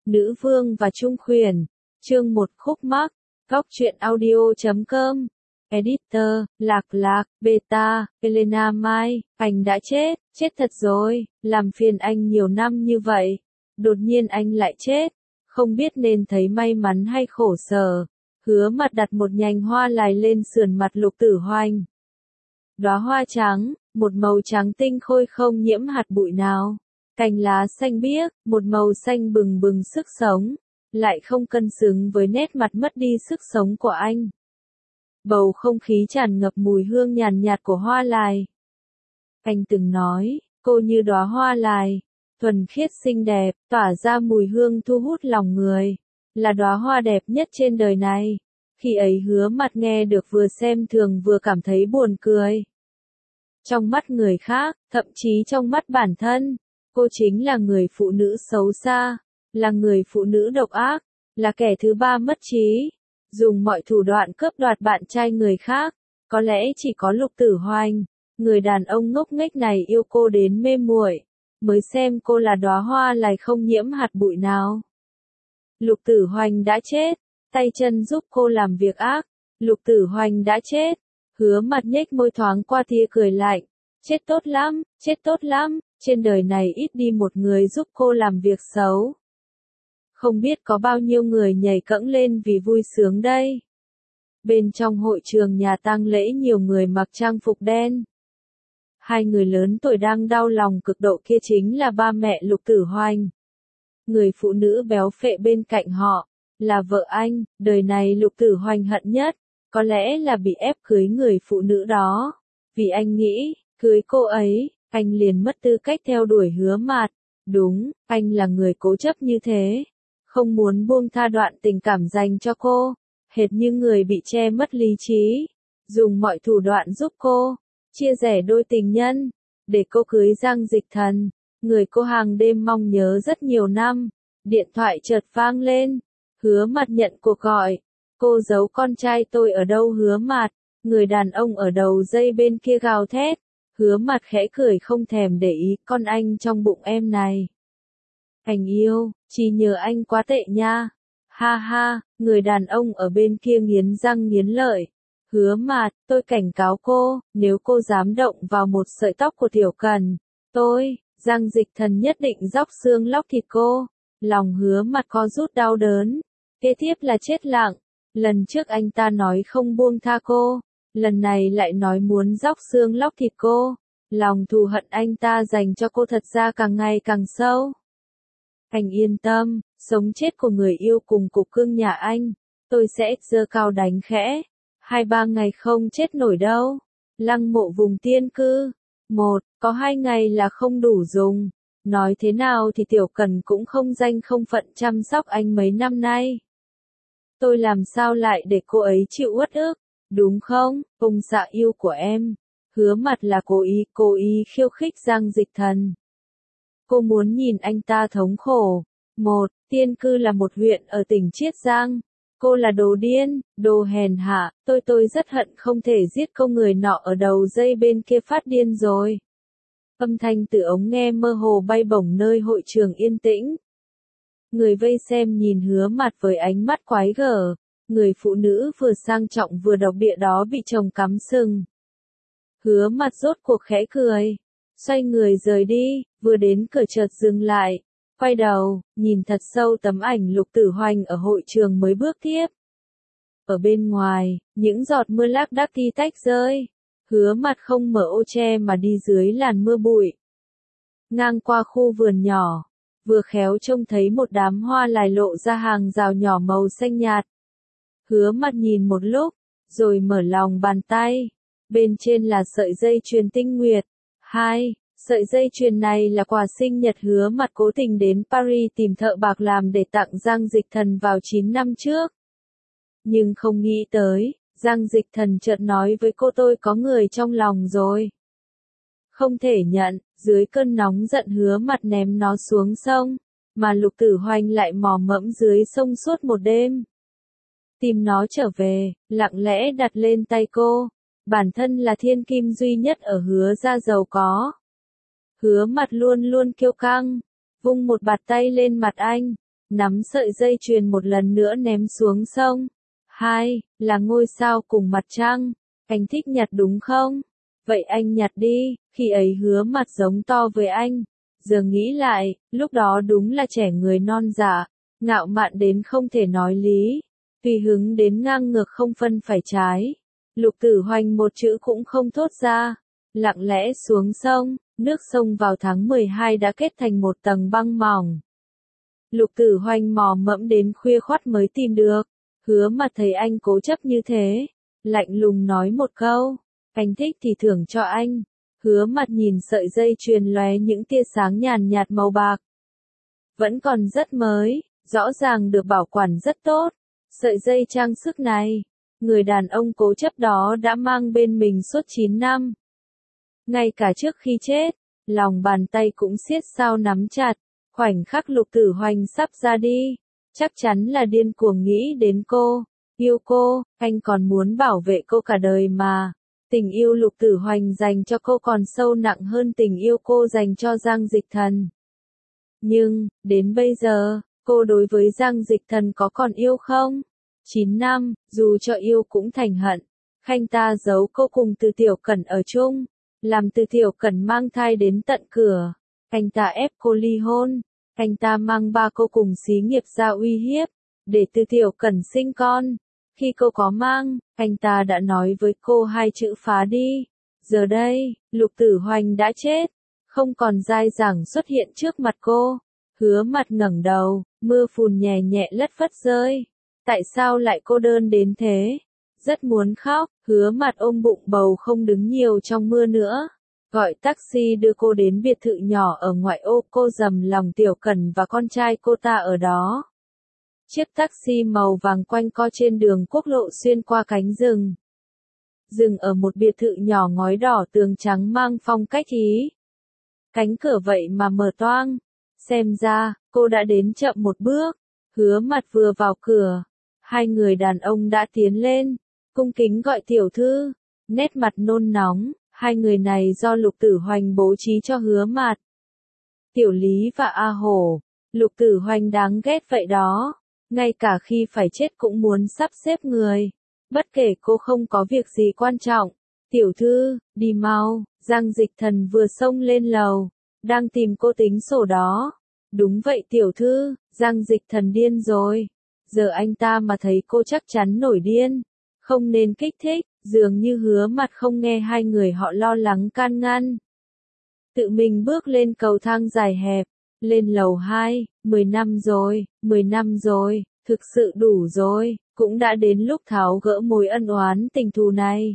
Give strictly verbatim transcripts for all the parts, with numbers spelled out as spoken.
Nữ vương và trung khuyển. Chương một khúc mắc. Góc truyện audio chấm com. Editor, Lạc Lạc, Beta, Elena Mai, anh đã chết, chết thật rồi, làm phiền anh nhiều năm như vậy. Đột nhiên anh lại chết, không biết nên thấy may mắn hay khổ sở. Hứa Mặt đặt một nhành hoa lài lên sườn mặt Lục Tử Hoành. Đóa hoa trắng, một màu trắng tinh khôi không nhiễm hạt bụi nào. Cành lá xanh biếc, một màu xanh bừng bừng sức sống, lại không cân xứng với nét mặt mất đi sức sống của anh. Bầu không khí tràn ngập mùi hương nhàn nhạt của hoa lài. Anh từng nói, cô như đóa hoa lài, thuần khiết xinh đẹp, tỏa ra mùi hương thu hút lòng người, là đóa hoa đẹp nhất trên đời này. Khi ấy Hứa Mặt nghe được vừa xem thường vừa cảm thấy buồn cười. Trong mắt người khác, thậm chí trong mắt bản thân, cô chính là người phụ nữ xấu xa, là người phụ nữ độc ác, là kẻ thứ ba mất trí, dùng mọi thủ đoạn cướp đoạt bạn trai người khác. Có lẽ chỉ có Lục Tử Hoành, người đàn ông ngốc nghếch này yêu cô đến mê muội, mới xem cô là đóa hoa lài không nhiễm hạt bụi nào. Lục Tử Hoành đã chết, tay chân giúp cô làm việc ác. Lục Tử Hoành đã chết. Hứa Mặt nhếch môi thoáng qua tia cười lạnh. Chết tốt lắm, chết tốt lắm, trên đời này ít đi một người giúp cô làm việc xấu. Không biết có bao nhiêu người nhảy cẫng lên vì vui sướng đây. Bên trong hội trường nhà tang lễ nhiều người mặc trang phục đen. Hai người lớn tuổi đang đau lòng cực độ kia chính là ba mẹ Lục Tử Hoành. Người phụ nữ béo phệ bên cạnh họ, là vợ anh, đời này Lục Tử Hoành hận nhất, có lẽ là bị ép cưới người phụ nữ đó. Vì anh nghĩ, cưới cô ấy, anh liền mất tư cách theo đuổi Hứa Mặt. Đúng, anh là người cố chấp như thế, không muốn buông tha đoạn tình cảm dành cho cô, hệt như người bị che mất lý trí, dùng mọi thủ đoạn giúp cô, chia rẽ đôi tình nhân, để cô cưới Giang Dịch Thần, người cô hàng đêm mong nhớ rất nhiều năm. Điện thoại chợt vang lên, Hứa Mặt nhận cuộc gọi. Cô giấu con trai tôi ở đâu Hứa Mặt? Người đàn ông ở đầu dây bên kia gào thét. Hứa Mặt khẽ cười không thèm để ý, con anh trong bụng em này. Anh yêu, chỉ nhờ anh quá tệ nha. Ha ha, người đàn ông ở bên kia nghiến răng nghiến lợi. Hứa Mặt, tôi cảnh cáo cô, nếu cô dám động vào một sợi tóc của Tiểu Cần, tôi, Giang Dịch Thần nhất định róc xương lóc thịt cô. Lòng Hứa Mặt co rút đau đớn. Kế tiếp là chết lặng. Lần trước anh ta nói không buông tha cô, lần này lại nói muốn róc xương lóc thịt cô. Lòng thù hận anh ta dành cho cô thật ra càng ngày càng sâu. Anh yên tâm, sống chết của người yêu cùng cục cưng nhà anh, tôi sẽ giơ cao đánh khẽ. Hai ba ngày không chết nổi đâu. Lăng mộ vùng tiên cư. Một, có hai ngày là không đủ dùng. Nói thế nào thì Tiểu Cần cũng không danh không phận chăm sóc anh mấy năm nay. Tôi làm sao lại để cô ấy chịu uất ức, đúng không, ông xã yêu của em? Hứa Mặt là cố ý, cố ý khiêu khích Giang Dịch Thần. Cô muốn nhìn anh ta thống khổ. Một, Tiên Cư là một huyện ở tỉnh Chiết Giang. Cô là đồ điên, đồ hèn hạ, tôi tôi rất hận không thể giết cô người nọ ở đầu dây bên kia phát điên rồi. Âm thanh từ ống nghe mơ hồ bay bổng nơi hội trường yên tĩnh. Người vây xem nhìn Hứa Mặt với ánh mắt quái gở, người phụ nữ vừa sang trọng vừa độc địa đó bị chồng cắm sừng. Hứa Mặt rốt cuộc khẽ cười, xoay người rời đi, vừa đến cửa chợt dừng lại, quay đầu, nhìn thật sâu tấm ảnh Lục Tử Hoành ở hội trường mới bước tiếp. Ở bên ngoài, những giọt mưa lác đác ti tách rơi, Hứa Mặt không mở ô che mà đi dưới làn mưa bụi. Ngang qua khu vườn nhỏ, vừa khéo trông thấy một đám hoa lài lộ ra hàng rào nhỏ màu xanh nhạt. Hứa Mặt nhìn một lúc, rồi mở lòng bàn tay. Bên trên là sợi dây chuyền tinh nguyệt. Hai, sợi dây chuyền này là quà sinh nhật Hứa Mặt cố tình đến Paris tìm thợ bạc làm để tặng Giang Dịch Thần vào chín năm trước. Nhưng không nghĩ tới, Giang Dịch Thần chợt nói với cô tôi có người trong lòng rồi. Không thể nhận, dưới cơn nóng giận Hứa Mặt ném nó xuống sông, mà Lục Tử Hoành lại mò mẫm dưới sông suốt một đêm. Tìm nó trở về, lặng lẽ đặt lên tay cô, bản thân là thiên kim duy nhất ở Hứa gia giàu có. Hứa Mặt luôn luôn kiêu căng, vung một bạt tay lên mặt anh, nắm sợi dây chuyền một lần nữa ném xuống sông. Hai, là ngôi sao cùng mặt trăng. Anh thích nhặt đúng không? Vậy anh nhặt đi, khi ấy Hứa Mặt giống to với anh. Giờ nghĩ lại, lúc đó đúng là trẻ người non dạ, ngạo mạn đến không thể nói lý, tùy hứng đến ngang ngược không phân phải trái. Lục Tử Hoành một chữ cũng không thốt ra, lặng lẽ xuống sông, nước sông vào tháng mười hai đã kết thành một tầng băng mỏng. Lục Tử Hoành mò mẫm đến khuya khoắt mới tìm được. Hứa Mặt thấy anh cố chấp như thế, lạnh lùng nói một câu, anh thích thì thưởng cho anh. Hứa Mặt nhìn sợi dây chuyền lóe những tia sáng nhàn nhạt màu bạc. Vẫn còn rất mới, rõ ràng được bảo quản rất tốt. Sợi dây trang sức này, người đàn ông cố chấp đó đã mang bên mình suốt chín năm. Ngay cả trước khi chết, lòng bàn tay cũng siết sao nắm chặt. Khoảnh khắc Lục Tử Hoành sắp ra đi, chắc chắn là điên cuồng nghĩ đến cô, yêu cô, anh còn muốn bảo vệ cô cả đời mà. Tình yêu Lục Tử Hoành dành cho cô còn sâu nặng hơn tình yêu cô dành cho Giang Dịch Thần. Nhưng, đến bây giờ, cô đối với Giang Dịch Thần có còn yêu không? chín năm, dù cho yêu cũng thành hận. Khanh ta giấu cô cùng Từ Tiểu Cẩn ở chung, làm Từ Tiểu Cẩn mang thai đến tận cửa. Anh ta ép cô ly hôn, anh ta mang ba cô cùng xí nghiệp ra uy hiếp, để Từ Tiểu Cẩn sinh con. Khi cô có mang, anh ta đã nói với cô hai chữ phá đi. Giờ đây, Lục Tử Hoành đã chết, không còn dai dẳng xuất hiện trước mặt cô. Hứa Mặt ngẩng đầu, mưa phùn nhẹ nhẹ lất phất rơi. Tại sao lại cô đơn đến thế? Rất muốn khóc, Hứa Mặt ôm bụng bầu không đứng nhiều trong mưa nữa. Gọi taxi đưa cô đến biệt thự nhỏ ở ngoại ô, cô dầm lòng Tiểu Cẩn và con trai cô ta ở đó. Chiếc taxi màu vàng quanh co trên đường quốc lộ xuyên qua cánh rừng. Dừng ở một biệt thự nhỏ ngói đỏ tường trắng mang phong cách Ý. Cánh cửa vậy mà mở toang. Xem ra, cô đã đến chậm một bước. Hứa Mặt vừa vào cửa, hai người đàn ông đã tiến lên, cung kính gọi tiểu thư, nét mặt nôn nóng. Hai người này do Lục Tử Hoành bố trí cho Hứa Mặt. Tiểu Lý và A Hổ, Lục Tử Hoành đáng ghét vậy đó, ngay cả khi phải chết cũng muốn sắp xếp người. Bất kể cô không có việc gì quan trọng. Tiểu thư, đi mau, Giang Dịch Thần vừa xông lên lầu, đang tìm cô tính sổ đó. Đúng vậy tiểu thư, Giang Dịch Thần điên rồi. Giờ anh ta mà thấy cô chắc chắn nổi điên. Không nên kích thích, dường như Hứa Mặt không nghe hai người họ lo lắng can ngăn. Tự mình bước lên cầu thang dài hẹp, lên lầu hai, mười năm rồi, mười năm rồi, thực sự đủ rồi, cũng đã đến lúc tháo gỡ mối ân oán tình thù này.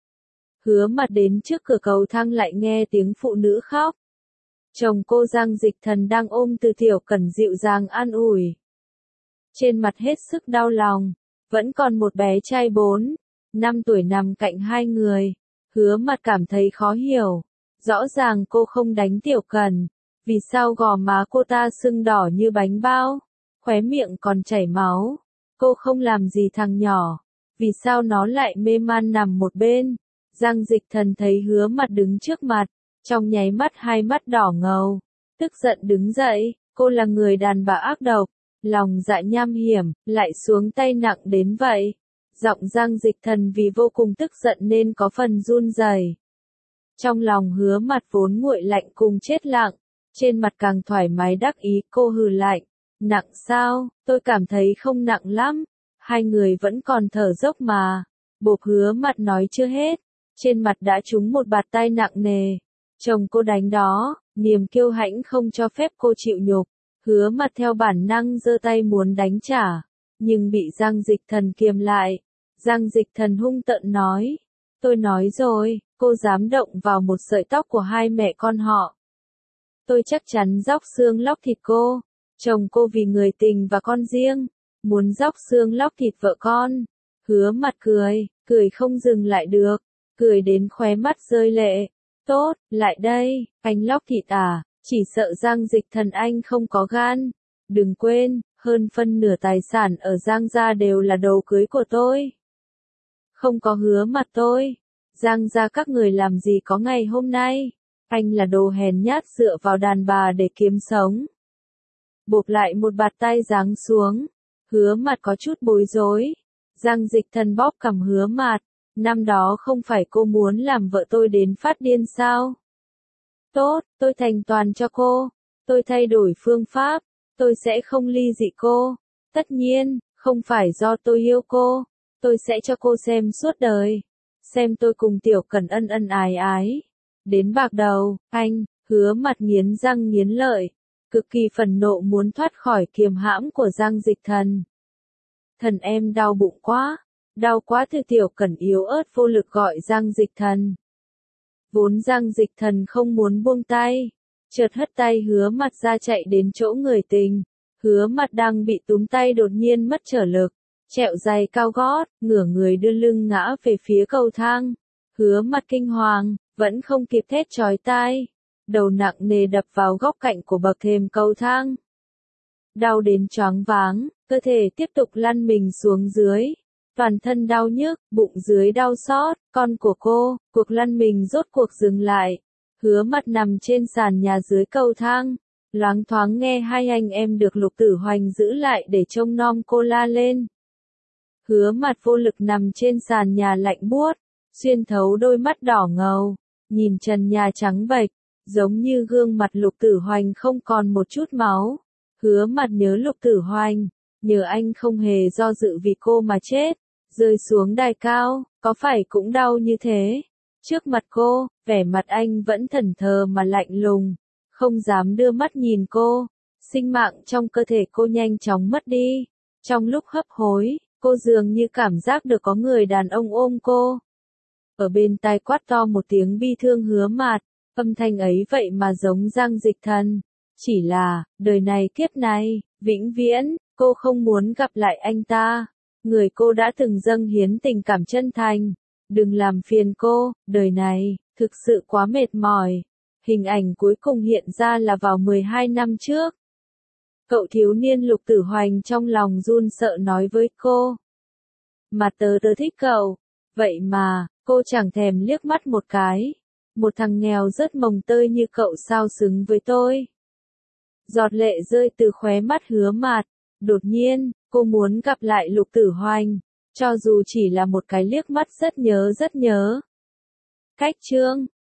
Hứa Mặt đến trước cửa cầu thang lại nghe tiếng phụ nữ khóc. Chồng cô Giang Dịch Thần đang ôm Từ Tiểu Cẩn dịu dàng an ủi. Trên mặt hết sức đau lòng, vẫn còn một bé trai bốn, năm tuổi nằm cạnh hai người. Hứa Mặt cảm thấy khó hiểu. Rõ ràng cô không đánh Tiểu Cẩn, vì sao gò má cô ta sưng đỏ như bánh bao, khóe miệng còn chảy máu. Cô không làm gì thằng nhỏ, vì sao nó lại mê man nằm một bên. Giang Dịch Thần thấy Hứa Mặt đứng trước mặt, trong nháy mắt hai mắt đỏ ngầu, tức giận đứng dậy. Cô là người đàn bà ác độc, lòng dạ nham hiểm, lại xuống tay nặng đến vậy. Giọng Giang Dịch Thần vì vô cùng tức giận nên có phần run rẩy. Trong lòng Hứa Mặt vốn nguội lạnh cùng chết lặng, trên mặt càng thoải mái đắc ý. Cô hừ lạnh, nặng sao, tôi cảm thấy không nặng lắm, hai người vẫn còn thở dốc mà. Bộp Hứa Mặt nói chưa hết, trên mặt đã trúng một bạt tai nặng nề. Chồng cô đánh đó, niềm kiêu hãnh không cho phép cô chịu nhục. Hứa Mặt theo bản năng giơ tay muốn đánh trả, nhưng bị Giang Dịch Thần kiềm lại. Giang Dịch Thần hung tợn nói, tôi nói rồi, cô dám động vào một sợi tóc của hai mẹ con họ, tôi chắc chắn róc xương lóc thịt cô. Chồng cô vì người tình và con riêng, muốn róc xương lóc thịt vợ con. Hứa Mặt cười, cười không dừng lại được, cười đến khóe mắt rơi lệ. Tốt, lại đây, anh lóc thịt à, chỉ sợ Giang Dịch Thần anh không có gan. Đừng quên, hơn phân nửa tài sản ở Giang gia đều là đồ cưới của tôi. Không có Hứa Mặt tôi, Giang gia các người làm gì có ngày hôm nay. Anh là đồ hèn nhát dựa vào đàn bà để kiếm sống. bộp lại một bạt tay giáng xuống. Hứa Mặt có chút bối rối. Giang Dịch Thần bóp cằm Hứa Mặt. Năm đó không phải cô muốn làm vợ tôi đến phát điên sao? Tốt, tôi thành toàn cho cô. Tôi thay đổi phương pháp. Tôi sẽ không ly dị cô. Tất nhiên, không phải do tôi yêu cô. Tôi sẽ cho cô xem suốt đời. Xem tôi cùng Tiểu Cẩn ân ân ái ái. Đến bạc đầu, anh, Hứa Mặt nghiến răng nghiến lợi. Cực kỳ phẫn nộ muốn thoát khỏi kiềm hãm của Giang Dịch Thần. Thần em đau bụng quá. Đau quá từ Tiểu Cẩn yếu ớt vô lực gọi Giang Dịch Thần. Vốn Giang Dịch Thần không muốn buông tay. Chợt hất tay Hứa Mặt ra chạy đến chỗ người tình. Hứa Mặt đang bị túm tay đột nhiên mất trở lực. Trẹo giày cao gót, ngửa người đưa lưng ngã về phía cầu thang. Hứa Mặt kinh hoàng, vẫn không kịp thét chói tai. Đầu nặng nề đập vào góc cạnh của bậc thềm cầu thang. Đau đến choáng váng, cơ thể tiếp tục lăn mình xuống dưới. Toàn thân đau nhức, bụng dưới đau xót, con của cô, cuộc lăn mình rốt cuộc dừng lại. Hứa Mặt nằm trên sàn nhà dưới cầu thang. Loáng thoáng nghe hai anh em được Lục Tử Hoành giữ lại để trông nom cô la lên. Hứa Mặt vô lực nằm trên sàn nhà lạnh buốt, xuyên thấu đôi mắt đỏ ngầu, nhìn trần nhà trắng bệch, giống như gương mặt Lục Tử Hoành không còn một chút máu. Hứa Mặt nhớ Lục Tử Hoành, nhớ anh không hề do dự vì cô mà chết, rơi xuống đài cao, có phải cũng đau như thế? Trước mặt cô, vẻ mặt anh vẫn thẫn thờ mà lạnh lùng, không dám đưa mắt nhìn cô. Sinh mạng trong cơ thể cô nhanh chóng mất đi. Trong lúc hấp hối, cô dường như cảm giác được có người đàn ông ôm cô. Ở bên tai quát to một tiếng bi thương Hứa Mặt, âm thanh ấy vậy mà giống Giang Dịch Thần. Chỉ là, đời này kiếp này, vĩnh viễn, cô không muốn gặp lại anh ta. Người cô đã từng dâng hiến tình cảm chân thành. Đừng làm phiền cô, đời này, thực sự quá mệt mỏi. Hình ảnh cuối cùng hiện ra là vào mười hai năm trước. Cậu thiếu niên Lục Tử Hoành trong lòng run sợ nói với cô. Mà tớ tớ thích cậu. Vậy mà, cô chẳng thèm liếc mắt một cái. Một thằng nghèo rất mồng tơi như cậu sao xứng với tôi. Giọt lệ rơi từ khóe mắt Hứa Mặt. Đột nhiên, cô muốn gặp lại Lục Tử Hoành. Cho dù chỉ là một cái liếc mắt rất nhớ rất nhớ. Cách chương